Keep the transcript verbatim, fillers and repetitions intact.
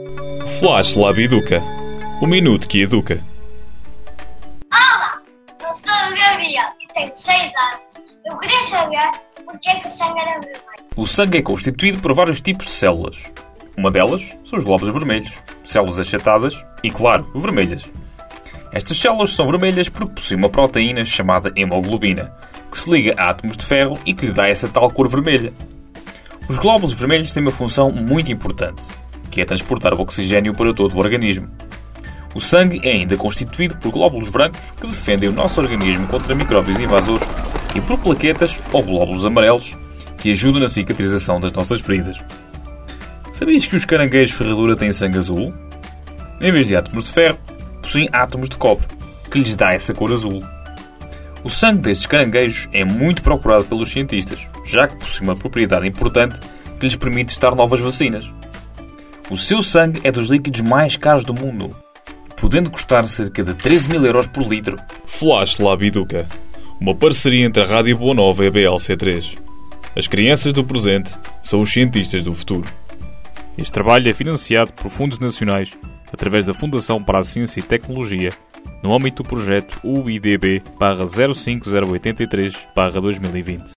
Flash Lab Educa. O minuto que educa. Olá, eu sou o Gabriel e tenho seis anos. Eu queria saber porque é que o sangue era vermelho. O sangue é constituído por vários tipos de células. Uma delas são os glóbulos vermelhos, células achatadas e, claro, vermelhas. Estas células são vermelhas porque possuem uma proteína chamada hemoglobina, que se liga a átomos de ferro e que lhe dá essa tal cor vermelha. Os glóbulos vermelhos têm uma função muito importante, que é transportar o oxigênio para todo o organismo. O sangue é ainda constituído por glóbulos brancos que defendem o nosso organismo contra micróbios invasores e por plaquetas ou glóbulos amarelos que ajudam na cicatrização das nossas feridas. Sabias que os caranguejos ferradura têm sangue azul? Em vez de átomos de ferro, possuem átomos de cobre, que lhes dá essa cor azul. O sangue destes caranguejos é muito procurado pelos cientistas, já que possui uma propriedade importante que lhes permite testar novas vacinas. O seu sangue é dos líquidos mais caros do mundo, podendo custar cerca de treze mil euros por litro. Flash Lab Educa. Uma parceria entre a Rádio Boa Nova e a B L C três. As crianças do presente são os cientistas do futuro. Este trabalho é financiado por fundos nacionais através da Fundação para a Ciência e Tecnologia, no âmbito do projeto U I D B barra zero cinco zero oito três barra dois mil e vinte.